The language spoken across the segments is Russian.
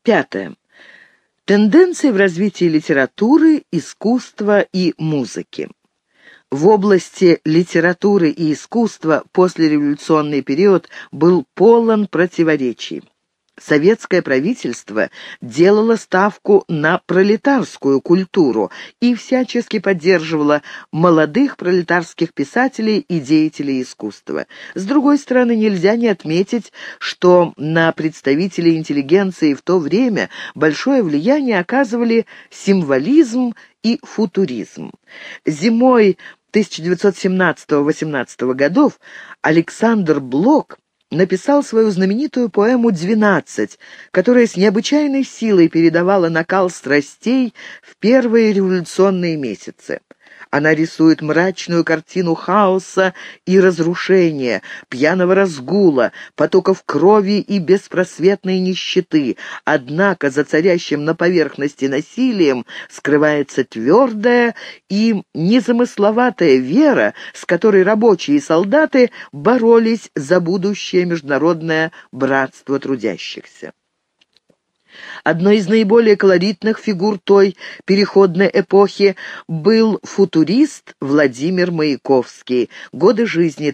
Пятое. Тенденции в развитии литературы, искусства и музыки. В области литературы и искусства послереволюционный период был полон противоречий. Советское правительство делало ставку на пролетарскую культуру и всячески поддерживало молодых пролетарских писателей и деятелей искусства. С другой стороны, нельзя не отметить, что на представителей интеллигенции в то время большое влияние оказывали символизм и футуризм. Зимой 1917-18 годов Александр Блок написал свою знаменитую поэму «12», которая с необычайной силой передавала накал страстей в первые революционные месяцы. Она рисует мрачную картину хаоса и разрушения, пьяного разгула, потоков крови и беспросветной нищеты. Однако за царящим на поверхности насилием скрывается твердая и незамысловатая вера, с которой рабочие и солдаты боролись за будущее международное братство трудящихся. Одной из наиболее колоритных фигур той переходной эпохи был футурист Владимир Маяковский. Годы жизни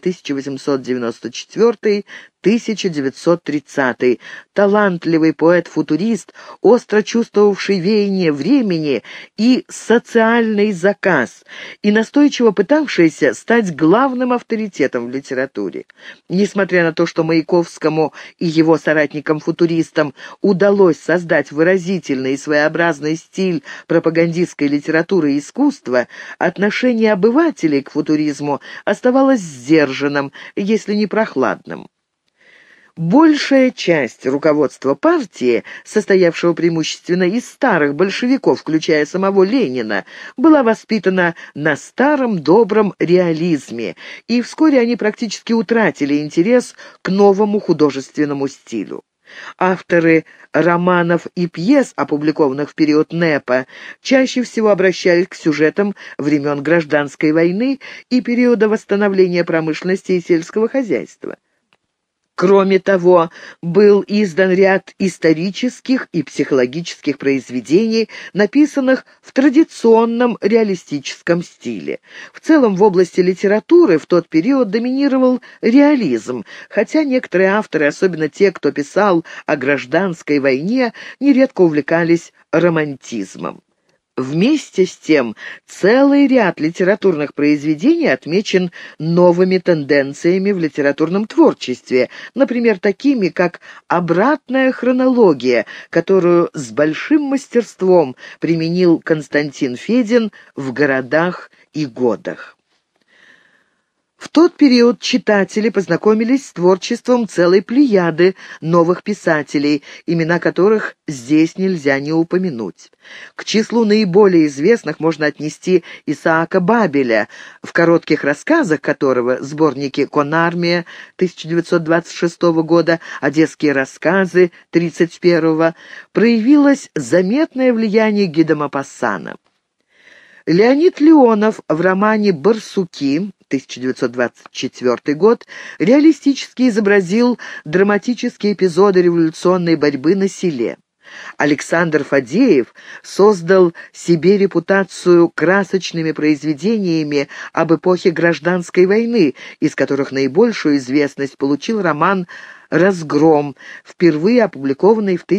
1894-1930. Талантливый поэт-футурист, остро чувствовавший веяние времени и социальный заказ, и настойчиво пытавшийся стать главным авторитетом в литературе. Несмотря на то, что Маяковскому и его соратникам-футуристам удалось создать выразительный и своеобразный стиль пропагандистской литературы и искусства, отношение обывателей к футуризму оставалось сдержанным, если не прохладным. Большая часть руководства партии, состоявшего преимущественно из старых большевиков, включая самого Ленина, была воспитана на старом добром реализме, и вскоре они практически утратили интерес к новому художественному стилю. Авторы романов и пьес, опубликованных в период НЭПа, чаще всего обращались к сюжетам времен Гражданской войны и периода восстановления промышленности и сельского хозяйства. Кроме того, был издан ряд исторических и психологических произведений, написанных в традиционном реалистическом стиле. В целом, в области литературы в тот период доминировал реализм, хотя некоторые авторы, особенно те, кто писал о гражданской войне, нередко увлекались романтизмом. Вместе с тем, целый ряд литературных произведений отмечен новыми тенденциями в литературном творчестве, например, такими как «Обратная хронология», которую с большим мастерством применил Константин Федин в «Городах и годах». В тот период читатели познакомились с творчеством целой плеяды новых писателей, имена которых здесь нельзя не упомянуть. К числу наиболее известных можно отнести Исаака Бабеля, в коротких рассказах которого, сборники «Конармия» 1926 года, «Одесские рассказы» 1931, проявилось заметное влияние Гида Мопассана. Леонид Леонов в романе «Барсуки» 1924 год реалистически изобразил драматические эпизоды революционной борьбы на селе. Александр Фадеев создал себе репутацию красочными произведениями об эпохе Гражданской войны, из которых наибольшую известность получил роман «Разгром», впервые опубликованный в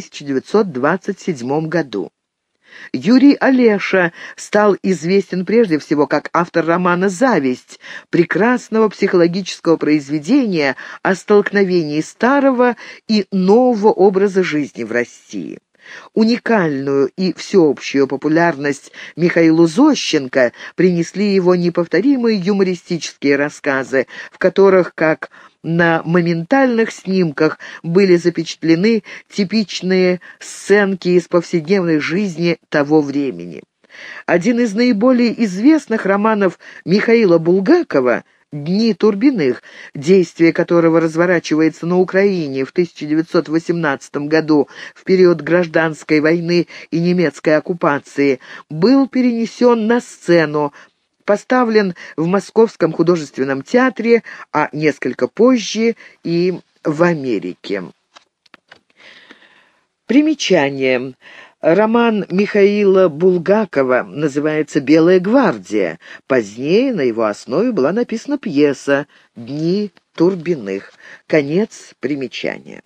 1927 году. Юрий Олеша стал известен прежде всего как автор романа «Зависть», прекрасного психологического произведения о столкновении старого и нового образа жизни в России. Уникальную и всеобщую популярность Михаилу Зощенко принесли его неповторимые юмористические рассказы, в которых, как на моментальных снимках, были запечатлены типичные сценки из повседневной жизни того времени. Один из наиболее известных романов Михаила Булгакова «Дни Турбиных», действие которого разворачивается на Украине в 1918 году в период Гражданской войны и немецкой оккупации, был перенесен на сцену, поставлен в Московском художественном театре, а несколько позже и в Америке. Примечание. Роман Михаила Булгакова называется «Белая гвардия». Позднее на его основе была написана пьеса «Дни Турбиных». Конец примечания.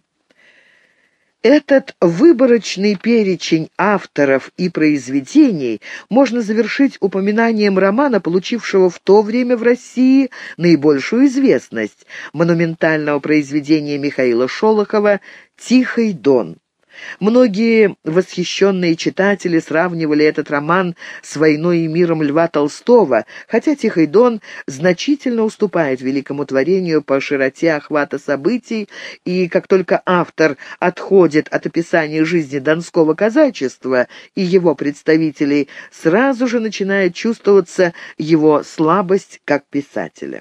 Этот выборочный перечень авторов и произведений можно завершить упоминанием романа, получившего в то время в России наибольшую известность, монументального произведения Михаила Шолохова «Тихий Дон». Многие восхищенные читатели сравнивали этот роман с «Войной и миром» Льва Толстого, хотя «Тихий Дон» значительно уступает великому творению по широте охвата событий, и как только автор отходит от описания жизни донского казачества и его представителей, сразу же начинает чувствоваться его слабость как писателя.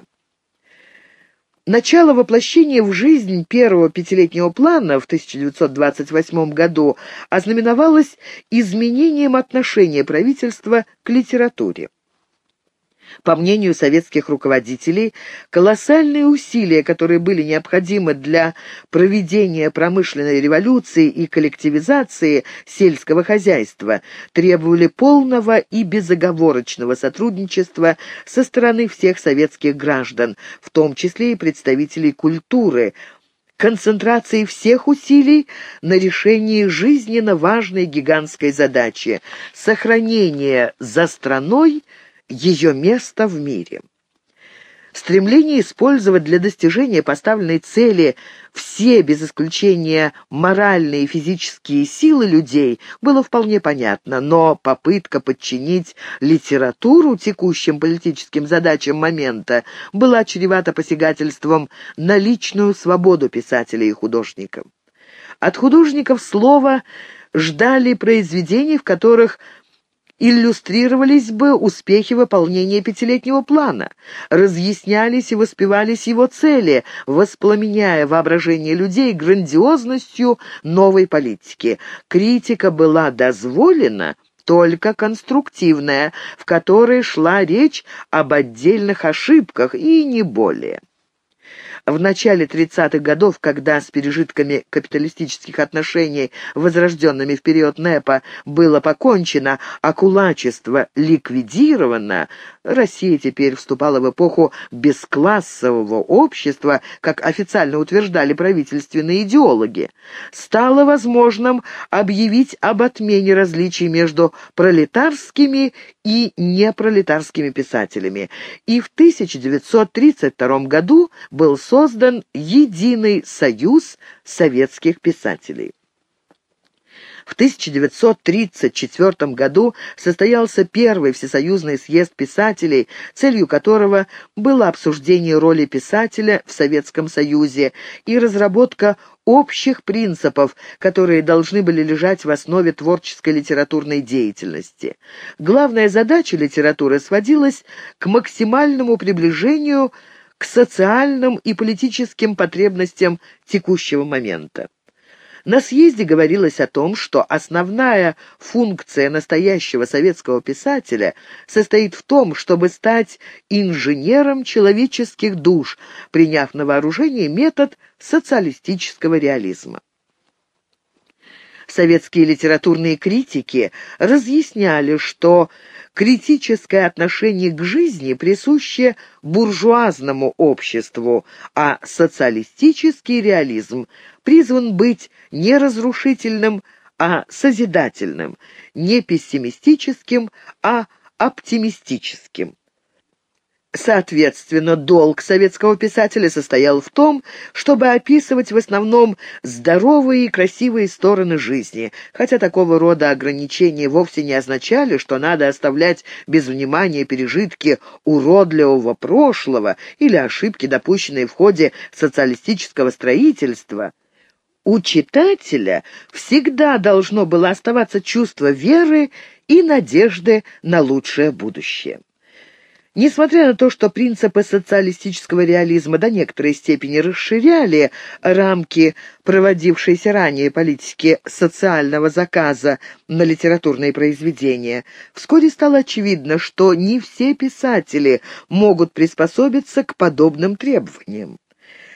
Начало воплощения в жизнь первого пятилетнего плана в 1928 году ознаменовалось изменением отношения правительства к литературе. По мнению советских руководителей, колоссальные усилия, которые были необходимы для проведения промышленной революции и коллективизации сельского хозяйства, требовали полного и безоговорочного сотрудничества со стороны всех советских граждан, в том числе и представителей культуры, концентрации всех усилий на решении жизненно важной гигантской задачи – сохранения за страной ее место в мире. Стремление использовать для достижения поставленной цели все, без исключения, моральные и физические силы людей было вполне понятно, но попытка подчинить литературу текущим политическим задачам момента была чревата посягательством на личную свободу писателей и художников. От художников слова ждали произведений, в которых иллюстрировались бы успехи выполнения пятилетнего плана, разъяснялись и воспевались его цели, воспламеняя воображение людей грандиозностью новой политики. Критика была дозволена только конструктивная, в которой шла речь об отдельных ошибках и не более. В начале 30-х годов, когда с пережитками капиталистических отношений, возрожденными в период НЭПа, было покончено, а кулачество ликвидировано, Россия теперь вступала в эпоху бесклассового общества, как официально утверждали правительственные идеологи. Стало возможным объявить об отмене различий между пролетарскими и непролетарскими писателями, и в 1932 году был создан Единый союз советских писателей. В 1934 году состоялся первый всесоюзный съезд писателей, целью которого было обсуждение роли писателя в Советском Союзе и разработка общих принципов, которые должны были лежать в основе творческой литературной деятельности. Главная задача литературы сводилась к максимальному приближению к социальным и политическим потребностям текущего момента. На съезде говорилось о том, что основная функция настоящего советского писателя состоит в том, чтобы стать инженером человеческих душ, приняв на вооружение метод социалистического реализма. Советские литературные критики разъясняли, что критическое отношение к жизни присуще буржуазному обществу, а социалистический реализм призван быть не разрушительным, а созидательным, не пессимистическим, а оптимистическим. Соответственно, долг советского писателя состоял в том, чтобы описывать в основном здоровые и красивые стороны жизни, хотя такого рода ограничения вовсе не означали, что надо оставлять без внимания пережитки уродливого прошлого или ошибки, допущенные в ходе социалистического строительства. У читателя всегда должно было оставаться чувство веры и надежды на лучшее будущее. Несмотря на то, что принципы социалистического реализма до некоторой степени расширяли рамки проводившейся ранее политики социального заказа на литературные произведения, вскоре стало очевидно, что не все писатели могут приспособиться к подобным требованиям.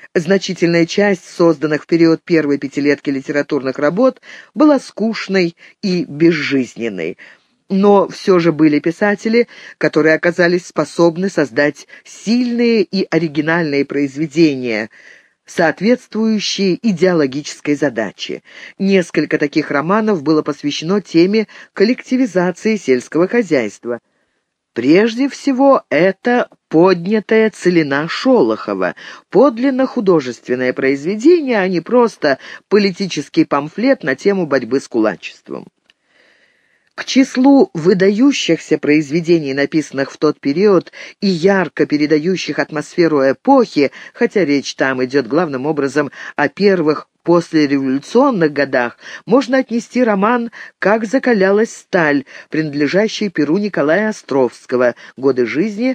Значительная часть созданных в период первой пятилетки литературных работ была скучной и безжизненной. Но все же были писатели, которые оказались способны создать сильные и оригинальные произведения, соответствующие идеологической задаче. Несколько таких романов было посвящено теме коллективизации сельского хозяйства. Прежде всего, это «Поднятая целина» Шолохова, подлинно художественное произведение, а не просто политический памфлет на тему борьбы с кулачеством. К числу выдающихся произведений, написанных в тот период и ярко передающих атмосферу эпохи, хотя речь там идет главным образом о первых послереволюционных годах, можно отнести роман «Как закалялась сталь», принадлежащий перу Николая Островского, годы жизни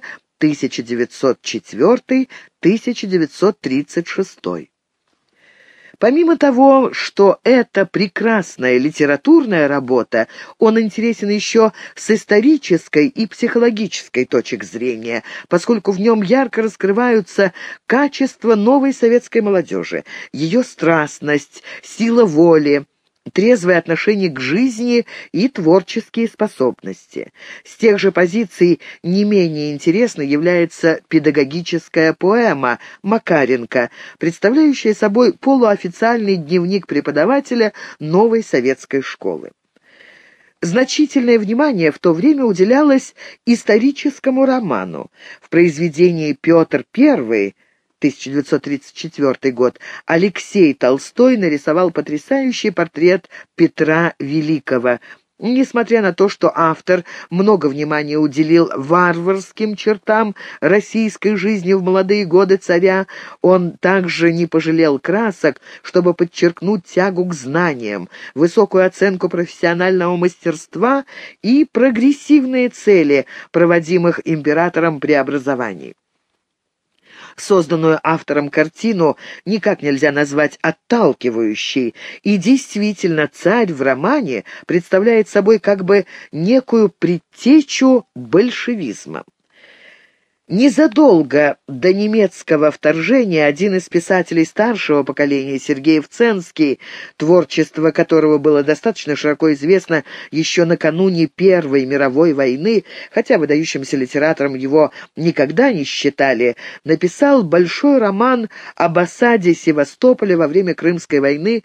1904-1936. Помимо того, что это прекрасная литературная работа, он интересен еще с исторической и психологической точек зрения, поскольку в нем ярко раскрываются качества новой советской молодежи, ее страстность, сила воли, трезвое отношение к жизни и творческие способности. С тех же позиций не менее интересной является педагогическая поэма «Макаренко», представляющая собой полуофициальный дневник преподавателя новой советской школы. Значительное внимание в то время уделялось историческому роману. В произведении «Петр I» 1934 год, Алексей Толстой нарисовал потрясающий портрет Петра Великого. Несмотря на то, что автор много внимания уделил варварским чертам российской жизни в молодые годы царя, он также не пожалел красок, чтобы подчеркнуть тягу к знаниям, высокую оценку профессионального мастерства и прогрессивные цели, проводимых императором преобразований. Созданную автором картину никак нельзя назвать отталкивающей, и действительно царь в романе представляет собой как бы некую предтечу большевизма. Незадолго до немецкого вторжения один из писателей старшего поколения, Сергей Вценский, творчество которого было достаточно широко известно еще накануне Первой мировой войны, хотя выдающимся литератором его никогда не считали, написал большой роман об осаде Севастополя во время Крымской войны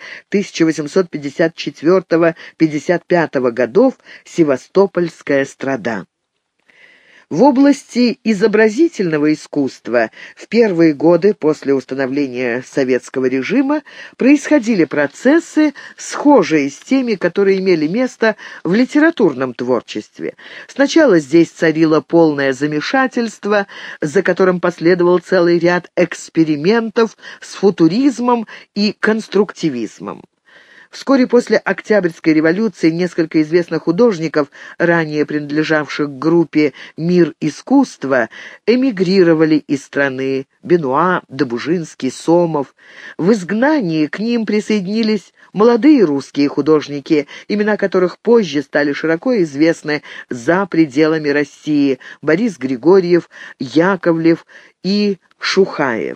1854-55 годов «Севастопольская страда». В области изобразительного искусства в первые годы после установления советского режима происходили процессы, схожие с теми, которые имели место в литературном творчестве. Сначала здесь царило полное замешательство, за которым последовал целый ряд экспериментов с футуризмом и конструктивизмом. Вскоре после Октябрьской революции несколько известных художников, ранее принадлежавших к группе «Мир искусства», эмигрировали из страны: Бенуа, Добужинский, Сомов. В изгнании к ним присоединились молодые русские художники, имена которых позже стали широко известны за пределами России: Борис Григорьев, Яковлев и Шухаев.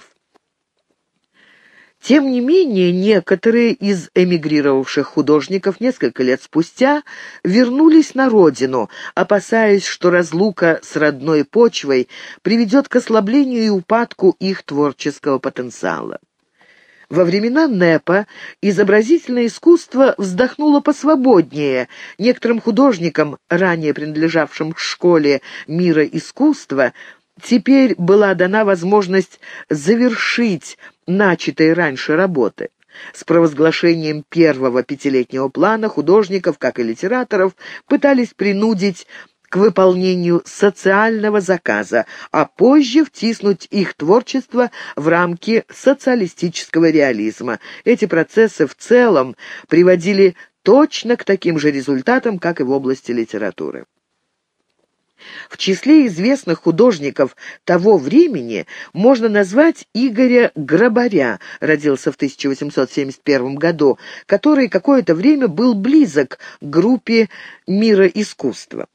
Тем не менее, некоторые из эмигрировавших художников несколько лет спустя вернулись на родину, опасаясь, что разлука с родной почвой приведет к ослаблению и упадку их творческого потенциала. Во времена НЭПа изобразительное искусство вздохнуло посвободнее. Некоторым художникам, ранее принадлежавшим к школе мира искусства, теперь была дана возможность завершить начатые раньше работы. С провозглашением первого пятилетнего плана художников, как и литераторов, пытались принудить к выполнению социального заказа, а позже втиснуть их творчество в рамки социалистического реализма. Эти процессы в целом приводили точно к таким же результатам, как и в области литературы. В числе известных художников того времени можно назвать Игоря Грабаря, родился в 1871 году, который какое-то время был близок к группе «Мира искусства».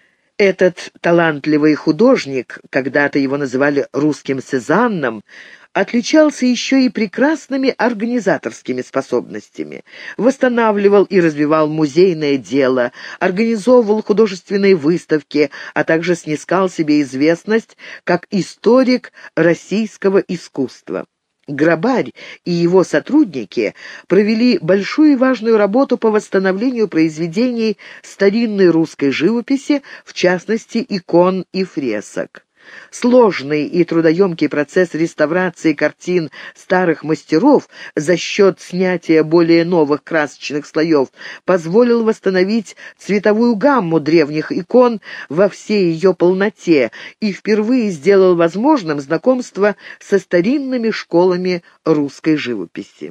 Этот талантливый художник, когда-то его называли русским Сезанном, отличался еще и прекрасными организаторскими способностями. Восстанавливал и развивал музейное дело, организовывал художественные выставки, а также снискал себе известность как историк российского искусства. Грабарь и его сотрудники провели большую и важную работу по восстановлению произведений старинной русской живописи, в частности, икон и фресок. Сложный и трудоемкий процесс реставрации картин старых мастеров за счет снятия более новых красочных слоев позволил восстановить цветовую гамму древних икон во всей ее полноте и впервые сделал возможным знакомство со старинными школами русской живописи.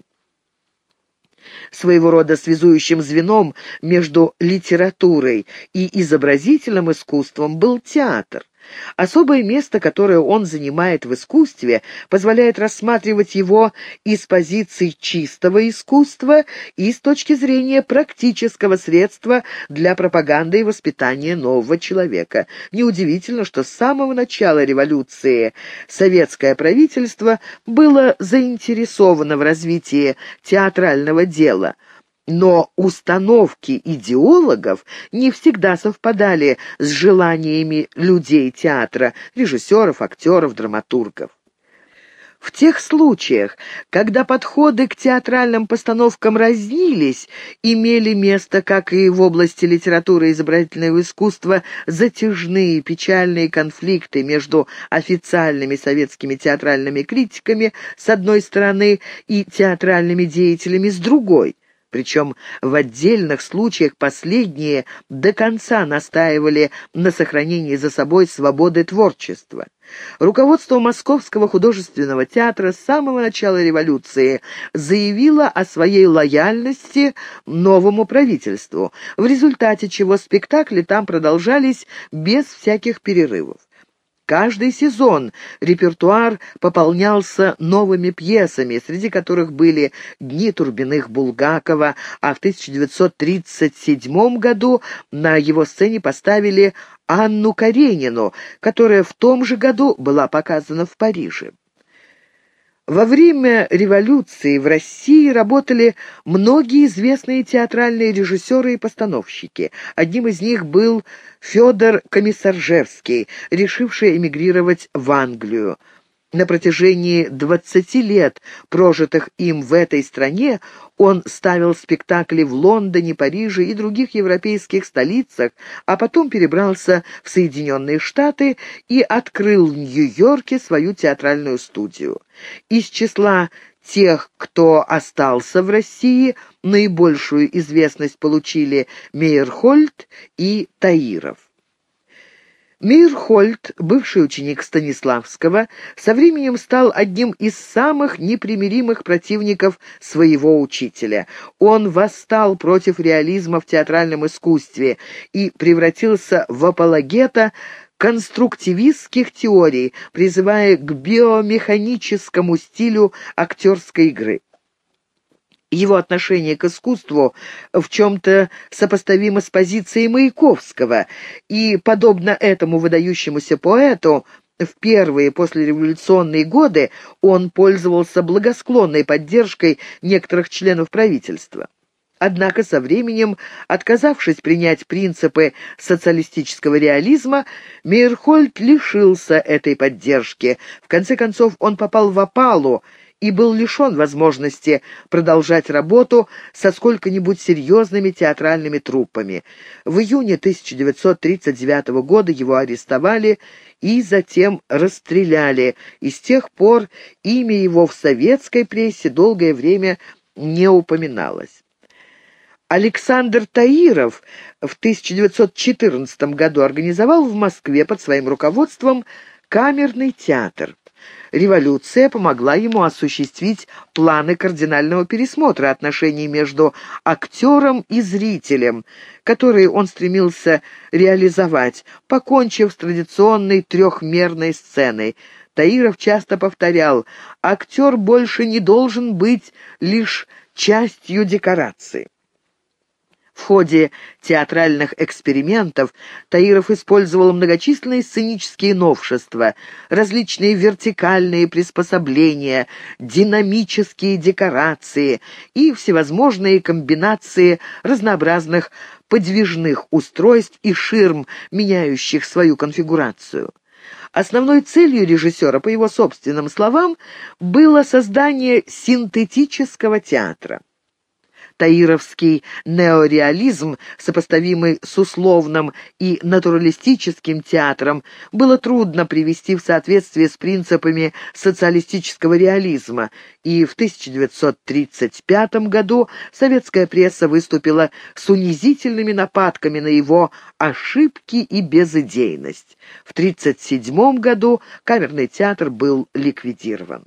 Своего рода связующим звеном между литературой и изобразительным искусством был театр. Особое место, которое он занимает в искусстве, позволяет рассматривать его и с позиций чистого искусства, и с точки зрения практического средства для пропаганды и воспитания нового человека. Неудивительно, что с самого начала революции советское правительство было заинтересовано в развитии театрального дела. Но установки идеологов не всегда совпадали с желаниями людей театра, режиссеров, актеров, драматургов. В тех случаях, когда подходы к театральным постановкам разнились, имели место, как и в области литературы и изобразительного искусства, затяжные печальные конфликты между официальными советскими театральными критиками с одной стороны и театральными деятелями с другой. Причем в отдельных случаях последние до конца настаивали на сохранении за собой свободы творчества. Руководство Московского художественного театра с самого начала революции заявило о своей лояльности новому правительству, в результате чего спектакли там продолжались без всяких перерывов. Каждый сезон репертуар пополнялся новыми пьесами, среди которых были «Дни Турбиных» Булгакова, а в 1937 году на его сцене поставили Анну Каренину, которая в том же году была показана в Париже. Во время революции в России работали многие известные театральные режиссеры и постановщики. Одним из них был Федор Комиссаржевский, решивший эмигрировать в Англию. На протяжении 20 лет, прожитых им в этой стране, он ставил спектакли в Лондоне, Париже и других европейских столицах, а потом перебрался в Соединенные Штаты и открыл в Нью-Йорке свою театральную студию. Из числа тех, кто остался в России, наибольшую известность получили Мейерхольд и Таиров. Мейерхольд, бывший ученик Станиславского, со временем стал одним из самых непримиримых противников своего учителя. Он восстал против реализма в театральном искусстве и превратился в апологета конструктивистских теорий, призывая к биомеханическому стилю актерской игры. Его отношение к искусству в чем-то сопоставимо с позицией Маяковского, и, подобно этому выдающемуся поэту, в первые послереволюционные годы он пользовался благосклонной поддержкой некоторых членов правительства. Однако со временем, отказавшись принять принципы социалистического реализма, Мейерхольд лишился этой поддержки. В конце концов, он попал в опалу и был лишен возможности продолжать работу со сколько-нибудь серьезными театральными труппами. В июне 1939 года его арестовали и затем расстреляли, и с тех пор имя его в советской прессе долгое время не упоминалось. Александр Таиров в 1914 году организовал в Москве под своим руководством камерный театр. Революция помогла ему осуществить планы кардинального пересмотра отношений между актером и зрителем, которые он стремился реализовать, покончив с традиционной трехмерной сценой. Таиров часто повторял: «Актер больше не должен быть лишь частью декорации». В В ходе театральных экспериментов Таиров использовал многочисленные сценические новшества, различные вертикальные приспособления, динамические декорации и всевозможные комбинации разнообразных подвижных устройств и ширм, меняющих свою конфигурацию. Основной целью режиссера, по его собственным словам, было создание синтетического театра. Таировский неореализм, сопоставимый с условным и натуралистическим театром, было трудно привести в соответствие с принципами социалистического реализма, и в 1935 году советская пресса выступила с унизительными нападками на его ошибки и безыдейность. В 1937 году камерный театр был ликвидирован.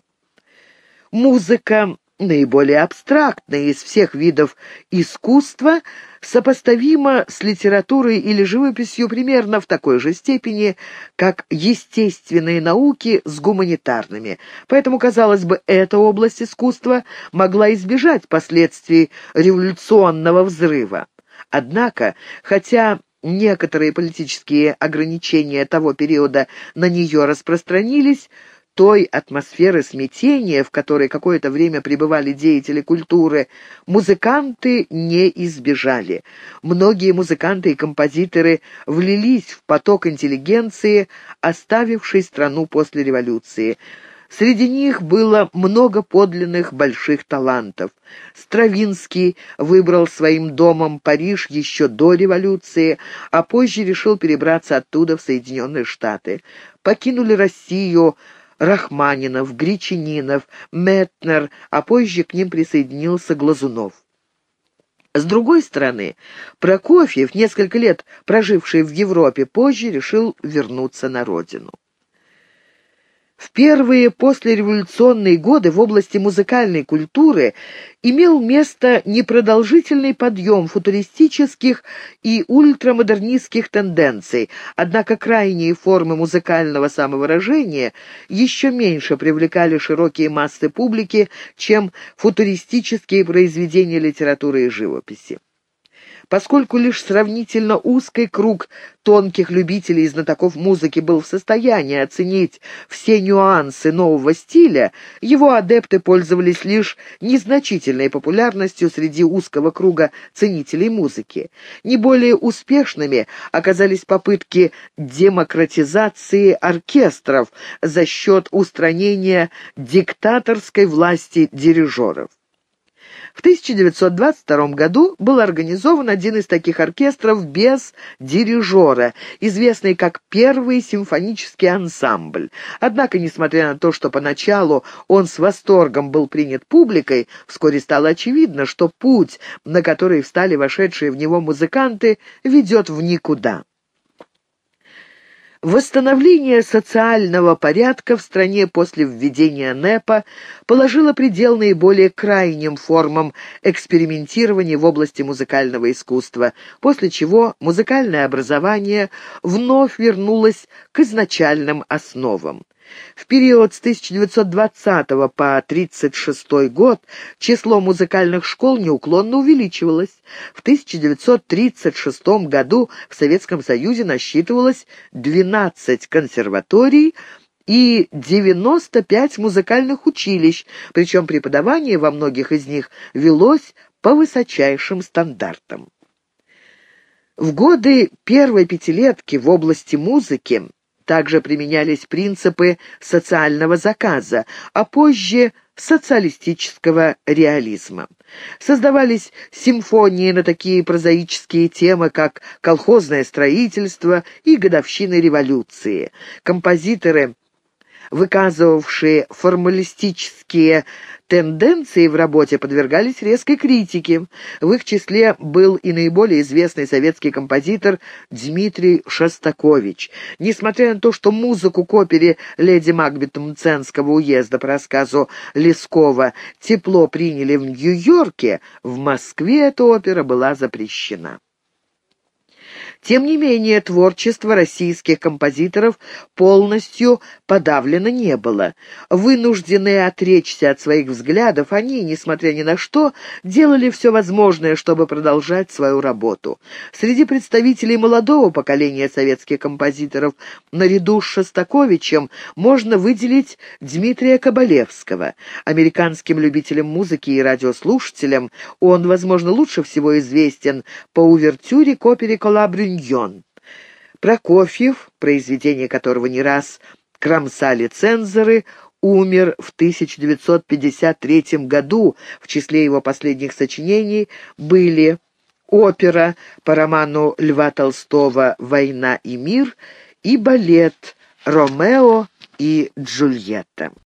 Музыка, наиболее абстрактная из всех видов искусства, сопоставима с литературой или живописью примерно в такой же степени, как естественные науки с гуманитарными. Поэтому, казалось бы, эта область искусства могла избежать последствий революционного взрыва. Однако, хотя некоторые политические ограничения того периода на нее распространились, той атмосферы смятения, в которой какое-то время пребывали деятели культуры, музыканты не избежали. Многие музыканты и композиторы влились в поток интеллигенции, оставившей страну после революции. Среди них было много подлинных больших талантов. Стравинский выбрал своим домом Париж еще до революции, а позже решил перебраться оттуда в Соединенные Штаты. Покинули Россию Рахманинов, Гречанинов, Метнер, а позже к ним присоединился Глазунов. С другой стороны, Прокофьев, несколько лет проживший в Европе, позже решил вернуться на родину. В первые послереволюционные годы в области музыкальной культуры имел место непродолжительный подъем футуристических и ультрамодернистских тенденций, однако крайние формы музыкального самовыражения еще меньше привлекали широкие массы публики, чем футуристические произведения литературы и живописи. Поскольку лишь сравнительно узкий круг тонких любителей и знатоков музыки был в состоянии оценить все нюансы нового стиля, его адепты пользовались лишь незначительной популярностью среди узкого круга ценителей музыки. Не более успешными оказались попытки демократизации оркестров за счет устранения диктаторской власти дирижеров. В 1922 году был организован один из таких оркестров без дирижера, известный как Первый симфонический ансамбль. Однако, несмотря на то, что поначалу он с восторгом был принят публикой, вскоре стало очевидно, что путь, на который встали вошедшие в него музыканты, ведет в никуда. Восстановление социального порядка в стране после введения НЭПа положило предел наиболее крайним формам экспериментирования в области музыкального искусства, после чего музыкальное образование вновь вернулось к изначальным основам. В период с 1920 по 1936 год число музыкальных школ неуклонно увеличивалось. В 1936 году в Советском Союзе насчитывалось 12 консерваторий и 95 музыкальных училищ, причем преподавание во многих из них велось по высочайшим стандартам. В годы первой пятилетки в области музыки также применялись принципы социального заказа, а позже социалистического реализма. Создавались симфонии на такие прозаические темы, как колхозное строительство и годовщины революции. Композиторы, выказывавшие формалистические тенденции в работе, подвергались резкой критике. В их числе был и наиболее известный советский композитор Дмитрий Шостакович. Несмотря на то, что музыку к опере «Леди Макбет» Мценского уезда по рассказу Лескова тепло приняли в Нью-Йорке, в Москве эта опера была запрещена. Тем не менее, творчество российских композиторов полностью подавлено не было. Вынужденные отречься от своих взглядов, они, несмотря ни на что, делали все возможное, чтобы продолжать свою работу. Среди представителей молодого поколения советских композиторов наряду с Шостаковичем можно выделить Дмитрия Кабалевского. Американским любителям музыки и радиослушателям он, возможно, лучше всего известен по увертюре к опере «Кола Брюньон». Прокофьев, произведение которого не раз кромсали цензоры, умер в 1953 году. В числе его последних сочинений были опера по роману Льва Толстого «Война и мир» и балет «Ромео и Джульетта».